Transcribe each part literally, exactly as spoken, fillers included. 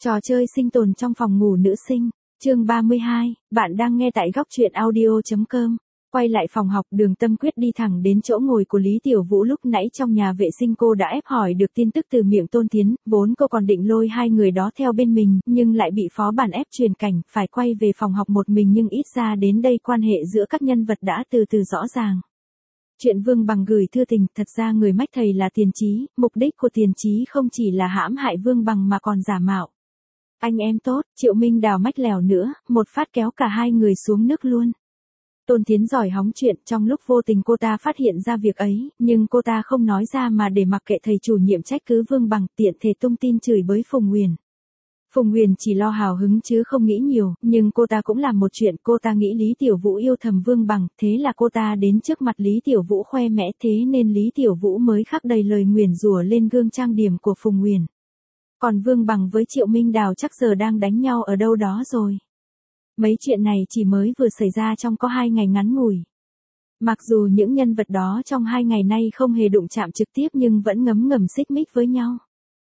Trò chơi sinh tồn trong phòng ngủ nữ sinh, chương ba mươi hai, bạn đang nghe tại góc truyện audio.com. Quay lại phòng học, Đường Tâm Quyết đi thẳng đến chỗ ngồi của Lý Tiểu Vũ. Lúc nãy trong nhà vệ sinh cô đã ép hỏi được tin tức từ miệng Tôn Thiến, vốn cô còn định lôi hai người đó theo bên mình, nhưng lại bị phó bản ép truyền cảnh, phải quay về phòng học một mình, nhưng ít ra đến đây quan hệ giữa các nhân vật đã từ từ rõ ràng. Chuyện Vương Bằng gửi thư tình, thật ra người mách thầy là Tiền Chí, mục đích của Tiền Chí không chỉ là hãm hại Vương Bằng mà còn giả mạo. Anh em tốt, Triệu Minh Đào mách lèo nữa, một phát kéo cả hai người xuống nước luôn. Tôn Thiến giỏi hóng chuyện, trong lúc vô tình cô ta phát hiện ra việc ấy, nhưng cô ta không nói ra mà để mặc kệ thầy chủ nhiệm trách cứ Vương Bằng, tiện thể tung tin chửi bới Phùng Huyền. Phùng Huyền chỉ lo hào hứng chứ không nghĩ nhiều, nhưng cô ta cũng làm một chuyện, cô ta nghĩ Lý Tiểu Vũ yêu thầm Vương Bằng, thế là cô ta đến trước mặt Lý Tiểu Vũ khoe mẽ, thế nên Lý Tiểu Vũ mới khắc đầy lời nguyền rủa lên gương trang điểm của Phùng Huyền. Còn Vương Bằng với Triệu Minh Đào chắc giờ đang đánh nhau ở đâu đó rồi. Mấy chuyện này chỉ mới vừa xảy ra trong có hai ngày ngắn ngủi. Mặc dù những nhân vật đó trong hai ngày nay không hề đụng chạm trực tiếp nhưng vẫn ngấm ngầm xích mích với nhau.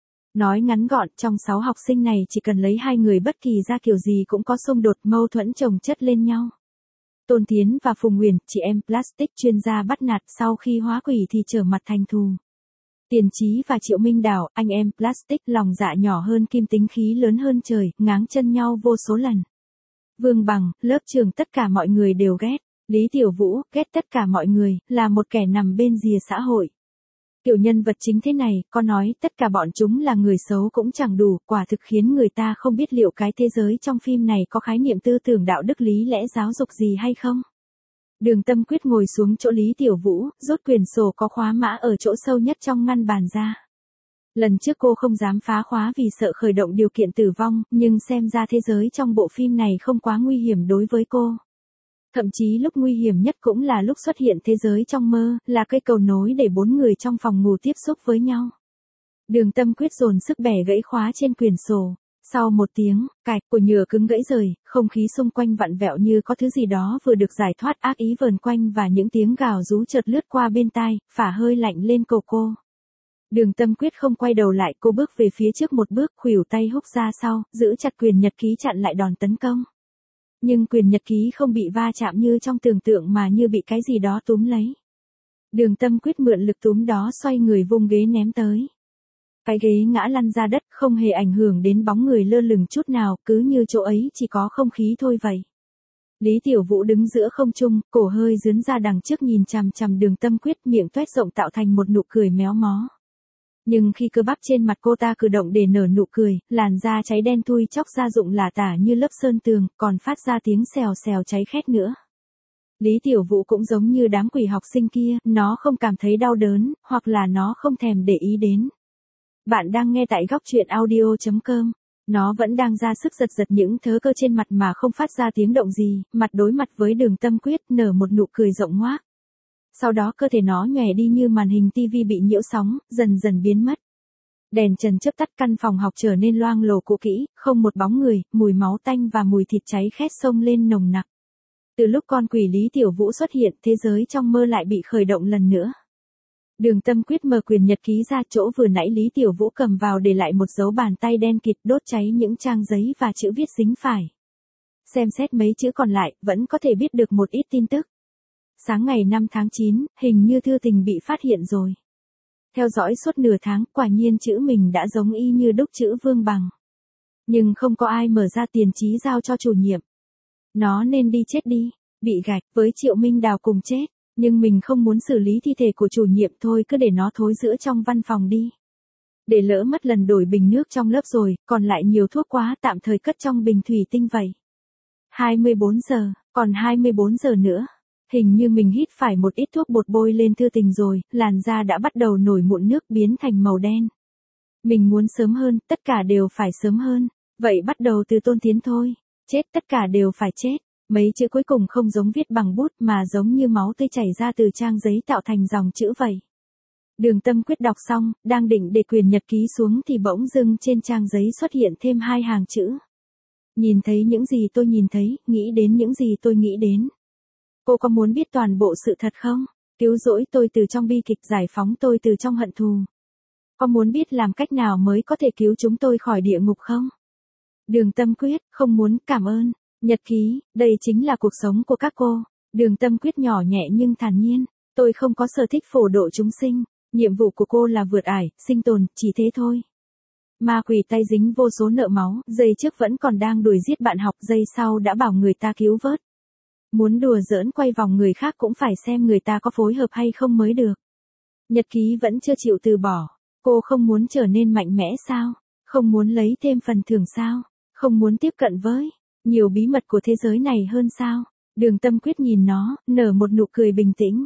Nói ngắn gọn, trong sáu học sinh này chỉ cần lấy hai người bất kỳ ra kiểu gì cũng có xung đột, mâu thuẫn chồng chất lên nhau. Tôn Thiến và Phùng Huyền, chị em plastic chuyên gia bắt nạt, sau khi hóa quỷ thì trở mặt thành thù. Tiền Chí và Triệu Minh Đào, anh em plastic, lòng dạ nhỏ hơn kim, tính khí lớn hơn trời, ngáng chân nhau vô số lần. Vương Bằng, lớp trường tất cả mọi người đều ghét. Lý Tiểu Vũ, ghét tất cả mọi người, là một kẻ nằm bên rìa xã hội. Kiểu nhân vật chính thế này, có nói tất cả bọn chúng là người xấu cũng chẳng đủ, quả thực khiến người ta không biết liệu cái thế giới trong phim này có khái niệm tư tưởng đạo đức lý lẽ giáo dục gì hay không. Đường Tâm Quyết ngồi xuống chỗ Lý Tiểu Vũ, rút quyển sổ có khóa mã ở chỗ sâu nhất trong ngăn bàn ra. Lần trước cô không dám phá khóa vì sợ khởi động điều kiện tử vong, nhưng xem ra thế giới trong bộ phim này không quá nguy hiểm đối với cô. Thậm chí lúc nguy hiểm nhất cũng là lúc xuất hiện thế giới trong mơ, là cây cầu nối để bốn người trong phòng ngủ tiếp xúc với nhau. Đường Tâm Quyết dồn sức bẻ gãy khóa trên quyển sổ. Sau một tiếng, cạch của nhựa cứng gãy rời, không khí xung quanh vặn vẹo như có thứ gì đó vừa được giải thoát, ác ý vờn quanh và những tiếng gào rú chợt lướt qua bên tai, phả hơi lạnh lên cổ cô. Đường Tâm Quyết không quay đầu lại, cô bước về phía trước một bước, khuỷu tay húc ra sau, giữ chặt quyền nhật ký chặn lại đòn tấn công. Nhưng quyền nhật ký không bị va chạm như trong tưởng tượng mà như bị cái gì đó túm lấy. Đường Tâm Quyết mượn lực túm đó xoay người vung ghế ném tới. Cái ghế ngã lăn ra đất, không hề ảnh hưởng đến bóng người lơ lửng chút nào, cứ như chỗ ấy chỉ có không khí thôi vậy. Lý Tiểu Vũ đứng giữa không trung, cổ hơi dướn ra đằng trước nhìn chằm chằm Đường Tâm Quyết, miệng toét rộng tạo thành một nụ cười méo mó. Nhưng khi cơ bắp trên mặt cô ta cử động để nở nụ cười, làn da cháy đen thui chóc ra rụng lả tả như lớp sơn tường, còn phát ra tiếng xèo xèo cháy khét nữa. Lý Tiểu Vũ cũng giống như đám quỷ học sinh kia, nó không cảm thấy đau đớn, hoặc là nó không thèm để ý đến. Bạn đang nghe tại góc truyện audio.com. Nó vẫn đang ra sức giật giật những thớ cơ trên mặt mà không phát ra tiếng động gì, mặt đối mặt với Đường Tâm Quyết, nở một nụ cười rộng ngoác. Sau đó cơ thể nó nhòe đi như màn hình tivi bị nhiễu sóng, dần dần biến mất. Đèn trần chớp tắt, căn phòng học trở nên loang lổ cũ kỹ, không một bóng người, mùi máu tanh và mùi thịt cháy khét xông lên nồng nặc. Từ lúc con quỷ Lý Tiểu Vũ xuất hiện, thế giới trong mơ lại bị khởi động lần nữa. Đường Tâm Quyết mở quyền nhật ký ra, chỗ vừa nãy Lý Tiểu Vũ cầm vào để lại một dấu bàn tay đen kịt, đốt cháy những trang giấy và chữ viết dính phải. Xem xét mấy chữ còn lại, vẫn có thể biết được một ít tin tức. Sáng ngày năm tháng chín, hình như thư tình bị phát hiện rồi. Theo dõi suốt nửa tháng, quả nhiên chữ mình đã giống y như đúc chữ Vương Bằng. Nhưng không có ai mở ra. Tiền Chí giao cho chủ nhiệm. Nó nên đi chết đi, bị gạch, với Triệu Minh Đào cùng chết. Nhưng mình không muốn xử lý thi thể của chủ nhiệm, thôi cứ để nó thối rữa trong văn phòng đi. Để lỡ mất lần đổi bình nước trong lớp rồi, còn lại nhiều thuốc quá, tạm thời cất trong bình thủy tinh vậy. hai mươi bốn giờ, còn hai mươi bốn giờ nữa. Hình như mình hít phải một ít thuốc bột bôi lên thư tình rồi, làn da đã bắt đầu nổi mụn nước biến thành màu đen. Mình muốn sớm hơn, tất cả đều phải sớm hơn. Vậy bắt đầu từ Tôn Thiến thôi. Chết, tất cả đều phải chết. Mấy chữ cuối cùng không giống viết bằng bút mà giống như máu tươi chảy ra từ trang giấy tạo thành dòng chữ vậy. Đường Tâm Quyết đọc xong, đang định để quyền nhật ký xuống thì bỗng dưng trên trang giấy xuất hiện thêm hai hàng chữ. Nhìn thấy những gì tôi nhìn thấy, nghĩ đến những gì tôi nghĩ đến. Cô có muốn biết toàn bộ sự thật không? Cứu rỗi tôi từ trong bi kịch, giải phóng tôi từ trong hận thù. Có muốn biết làm cách nào mới có thể cứu chúng tôi khỏi địa ngục không? Đường Tâm Quyết, không muốn, cảm ơn. Nhật ký, đây chính là cuộc sống của các cô. Đường Tâm Quyết nhỏ nhẹ nhưng thản nhiên. Tôi không có sở thích phổ độ chúng sinh. Nhiệm vụ của cô là vượt ải, sinh tồn, chỉ thế thôi. Ma quỷ tay dính vô số nợ máu, giây trước vẫn còn đang đuổi giết bạn học, giây sau đã bảo người ta cứu vớt. Muốn đùa giỡn quay vòng người khác cũng phải xem người ta có phối hợp hay không mới được. Nhật ký vẫn chưa chịu từ bỏ. Cô không muốn trở nên mạnh mẽ sao? Không muốn lấy thêm phần thưởng sao? Không muốn tiếp cận với nhiều bí mật của thế giới này hơn sao? Đường Tâm Quyết nhìn nó, nở một nụ cười bình tĩnh.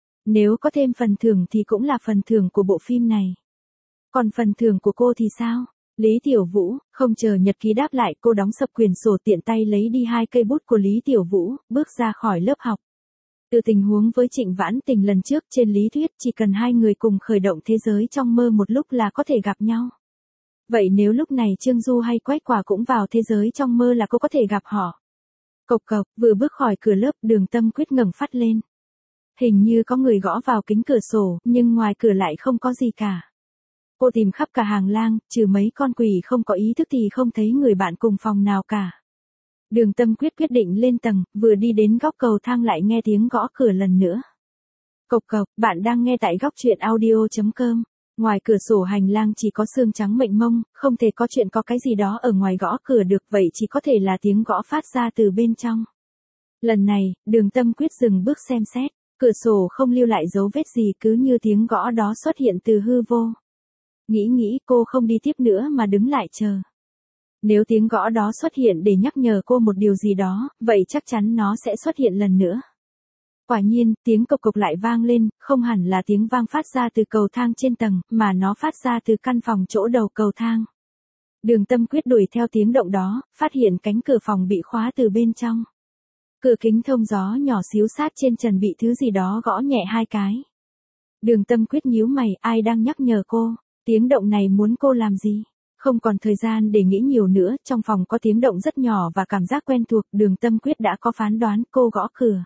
Nếu có thêm phần thưởng thì cũng là phần thưởng của bộ phim này. Còn phần thưởng của cô thì sao? Lý Tiểu Vũ, không chờ Nhật ký đáp lại, cô đóng sập quyển sổ, tiện tay lấy đi hai cây bút của Lý Tiểu Vũ, bước ra khỏi lớp học. Từ tình huống với Trịnh Vãn Tình lần trước, trên lý thuyết chỉ cần hai người cùng khởi động thế giới trong mơ một lúc là có thể gặp nhau. Vậy nếu lúc này Trương Du hay Quách Quả cũng vào thế giới trong mơ là cô có thể gặp họ. Cộc cộc, vừa bước khỏi cửa lớp, Đường Tâm Quyết ngẩng phát lên. Hình như có người gõ vào kính cửa sổ, nhưng ngoài cửa lại không có gì cả. Cô tìm khắp cả hàng lang, trừ mấy con quỷ không có ý thức thì không thấy người bạn cùng phòng nào cả. Đường Tâm Quyết quyết định lên tầng, vừa đi đến góc cầu thang lại nghe tiếng gõ cửa lần nữa. Cộc cộc, bạn đang nghe tại góc truyện audio chấm com. Ngoài cửa sổ hành lang chỉ có sương trắng mênh mông, không thể có chuyện có cái gì đó ở ngoài gõ cửa được, vậy chỉ có thể là tiếng gõ phát ra từ bên trong. Lần này, Đường Tâm Quyết dừng bước xem xét, cửa sổ không lưu lại dấu vết gì, cứ như tiếng gõ đó xuất hiện từ hư vô. Nghĩ nghĩ, cô không đi tiếp nữa mà đứng lại chờ. Nếu tiếng gõ đó xuất hiện để nhắc nhở cô một điều gì đó, vậy chắc chắn nó sẽ xuất hiện lần nữa. Quả nhiên, tiếng cộc cộc lại vang lên, không hẳn là tiếng vang phát ra từ cầu thang trên tầng, mà nó phát ra từ căn phòng chỗ đầu cầu thang. Đường Tâm Quyết đuổi theo tiếng động đó, phát hiện cánh cửa phòng bị khóa từ bên trong. Cửa kính thông gió nhỏ xíu sát trên trần bị thứ gì đó gõ nhẹ hai cái. Đường Tâm Quyết nhíu mày, ai đang nhắc nhở cô? Tiếng động này muốn cô làm gì? Không còn thời gian để nghĩ nhiều nữa, trong phòng có tiếng động rất nhỏ và cảm giác quen thuộc, Đường Tâm Quyết đã có phán đoán, cô gõ cửa.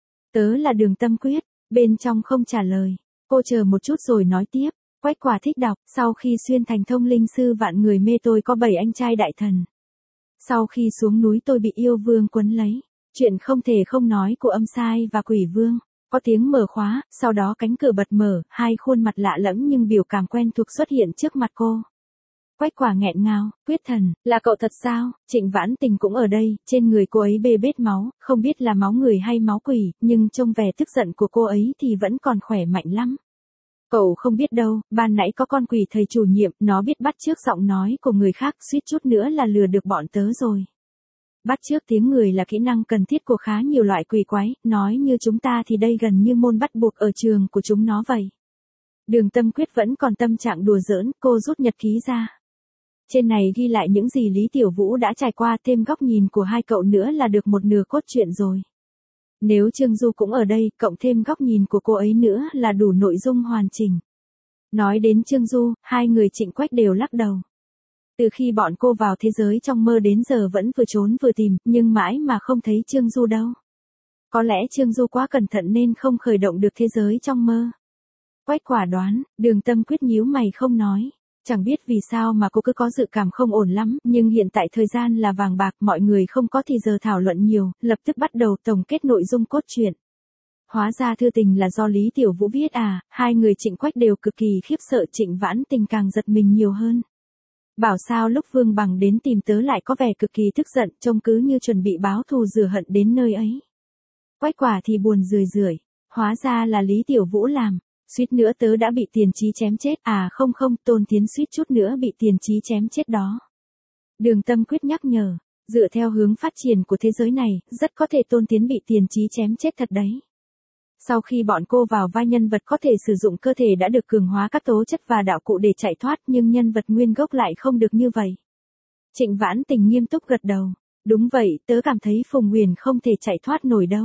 Tớ là Đường Tâm Quyết, bên trong không trả lời. Cô chờ một chút rồi nói tiếp, Quách Quả thích đọc, sau khi xuyên thành thông linh sư vạn người mê tôi có bảy anh trai đại thần. Sau khi xuống núi tôi bị yêu vương quấn lấy, chuyện không thể không nói của Âm Sai và Quỷ Vương. Có tiếng mở khóa, sau đó cánh cửa bật mở, hai khuôn mặt lạ lẫm nhưng biểu cảm quen thuộc xuất hiện trước mặt cô. Quách Quả nghẹn ngào, Quyết thần, là cậu thật sao? Trịnh Vãn Tình cũng ở đây, trên người cô ấy bê bết máu, không biết là máu người hay máu quỷ, nhưng trông vẻ tức giận của cô ấy thì vẫn còn khỏe mạnh lắm. Cậu không biết đâu, ban nãy có con quỷ thầy chủ nhiệm, nó biết bắt chước giọng nói của người khác, suýt chút nữa là lừa được bọn tớ rồi. Bắt chước tiếng người là kỹ năng cần thiết của khá nhiều loại quỷ quái, nói như chúng ta thì đây gần như môn bắt buộc ở trường của chúng nó vậy. Đường Tâm Quyết vẫn còn tâm trạng đùa giỡn, cô rút nhật ký ra. Trên này ghi lại những gì Lý Tiểu Vũ đã trải qua, thêm góc nhìn của hai cậu nữa là được một nửa cốt truyện rồi. Nếu Trương Du cũng ở đây, cộng thêm góc nhìn của cô ấy nữa là đủ nội dung hoàn chỉnh. Nói đến Trương Du, hai người Trịnh Quách đều lắc đầu. Từ khi bọn cô vào thế giới trong mơ đến giờ vẫn vừa trốn vừa tìm, nhưng mãi mà không thấy Trương Du đâu. Có lẽ Trương Du quá cẩn thận nên không khởi động được thế giới trong mơ. Quách Quả đoán, Đường Tâm Quyết nhíu mày không nói. Chẳng biết vì sao mà cô cứ có dự cảm không ổn lắm, nhưng hiện tại thời gian là vàng bạc, mọi người không có thì giờ thảo luận nhiều, lập tức bắt đầu tổng kết nội dung cốt truyện. Hóa ra thư tình là do Lý Tiểu Vũ viết à, hai người Trịnh Quách đều cực kỳ khiếp sợ, Trịnh Vãn Tình càng giật mình nhiều hơn. Bảo sao lúc Vương Bằng đến tìm tớ lại có vẻ cực kỳ tức giận, trông cứ như chuẩn bị báo thù rửa hận đến nơi ấy. Quách Quả thì buồn rười rượi, hóa ra là Lý Tiểu Vũ làm. Suýt nữa tớ đã bị Tiền Chí chém chết, à không không, Tôn Tiến suýt chút nữa bị Tiền Chí chém chết đó. Đường Tâm Quyết nhắc nhở, dựa theo hướng phát triển của thế giới này, rất có thể Tôn Tiến bị Tiền Chí chém chết thật đấy. Sau khi bọn cô vào vai nhân vật có thể sử dụng cơ thể đã được cường hóa các tố chất và đạo cụ để chạy thoát, nhưng nhân vật nguyên gốc lại không được như vậy. Trịnh Vãn Tình nghiêm túc gật đầu, đúng vậy, tớ cảm thấy Phùng Huyền không thể chạy thoát nổi đâu.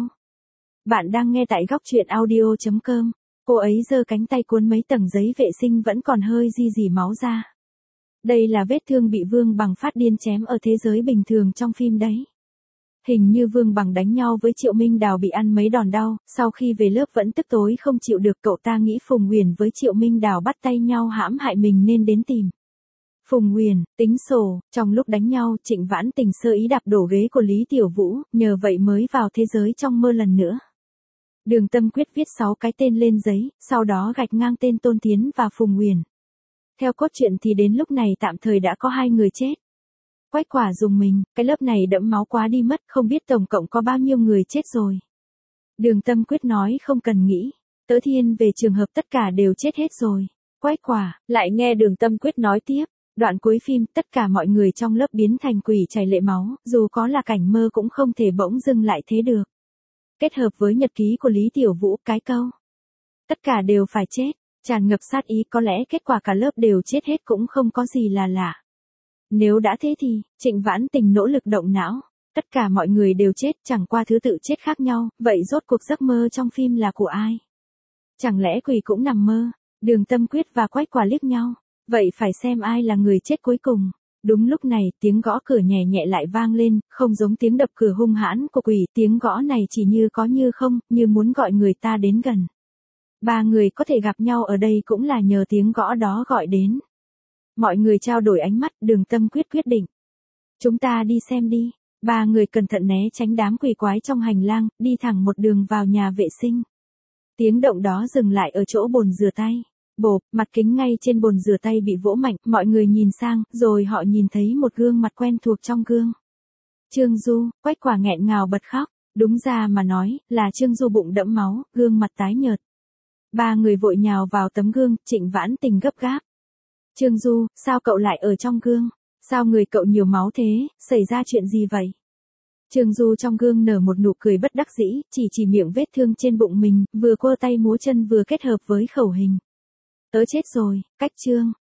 Bạn đang nghe tại góc truyện audio chấm com. Cô ấy giơ cánh tay cuốn mấy tầng giấy vệ sinh vẫn còn hơi di dì máu ra. Đây là vết thương bị Vương Bằng phát điên chém ở thế giới bình thường trong phim đấy. Hình như Vương Bằng đánh nhau với Triệu Minh Đào bị ăn mấy đòn đau, sau khi về lớp vẫn tức tối không chịu được, cậu ta nghĩ Phùng Huyền với Triệu Minh Đào bắt tay nhau hãm hại mình nên đến tìm. Phùng Nguyền, tính sổ, trong lúc đánh nhau Trịnh Vãn Tình sơ ý đạp đổ ghế của Lý Tiểu Vũ, nhờ vậy mới vào thế giới trong mơ lần nữa. Đường Tâm Quyết viết sáu cái tên lên giấy, sau đó gạch ngang tên Tôn Tiến và Phùng Nguyền. Theo cốt truyện thì đến lúc này tạm thời đã có hai người chết. Quách Quả dùng mình, cái lớp này đẫm máu quá đi mất, không biết tổng cộng có bao nhiêu người chết rồi. Đường Tâm Quyết nói không cần nghĩ, Tớ Thiên về trường hợp tất cả đều chết hết rồi. Quách Quả, lại nghe Đường Tâm Quyết nói tiếp, đoạn cuối phim tất cả mọi người trong lớp biến thành quỷ chảy lệ máu, dù có là cảnh mơ cũng không thể bỗng dưng lại thế được. Kết hợp với nhật ký của Lý Tiểu Vũ cái câu. Tất cả đều phải chết, tràn ngập sát ý, có lẽ kết quả cả lớp đều chết hết cũng không có gì là lạ. Nếu đã thế thì, Trịnh Vãn Tình nỗ lực động não, tất cả mọi người đều chết, chẳng qua thứ tự chết khác nhau, vậy rốt cuộc giấc mơ trong phim là của ai? Chẳng lẽ quỷ cũng nằm mơ? Đường Tâm Quyết và Quách Quả liếc nhau, vậy phải xem ai là người chết cuối cùng. Đúng lúc này, tiếng gõ cửa nhẹ nhẹ lại vang lên, không giống tiếng đập cửa hung hãn của quỷ, tiếng gõ này chỉ như có như không, như muốn gọi người ta đến gần. Ba người có thể gặp nhau ở đây cũng là nhờ tiếng gõ đó gọi đến. Mọi người trao đổi ánh mắt, Đường Tâm Quyết quyết định. Chúng ta đi xem đi. Ba người cẩn thận né tránh đám quỷ quái trong hành lang, đi thẳng một đường vào nhà vệ sinh. Tiếng động đó dừng lại ở chỗ bồn rửa tay. Bộp, mặt kính ngay trên bồn rửa tay bị vỗ mạnh, mọi người nhìn sang, rồi họ nhìn thấy một gương mặt quen thuộc trong gương. Trương Du, Quách Quả nghẹn ngào bật khóc, đúng ra mà nói, là Trương Du bụng đẫm máu, gương mặt tái nhợt. Ba người vội nhào vào tấm gương, Trịnh Vãn Tình gấp gáp. Trương Du, sao cậu lại ở trong gương? Sao người cậu nhiều máu thế, xảy ra chuyện gì vậy? Trương Du trong gương nở một nụ cười bất đắc dĩ, chỉ chỉ miệng vết thương trên bụng mình, vừa quơ tay múa chân vừa kết hợp với khẩu hình. Tớ chết rồi, cách Trương,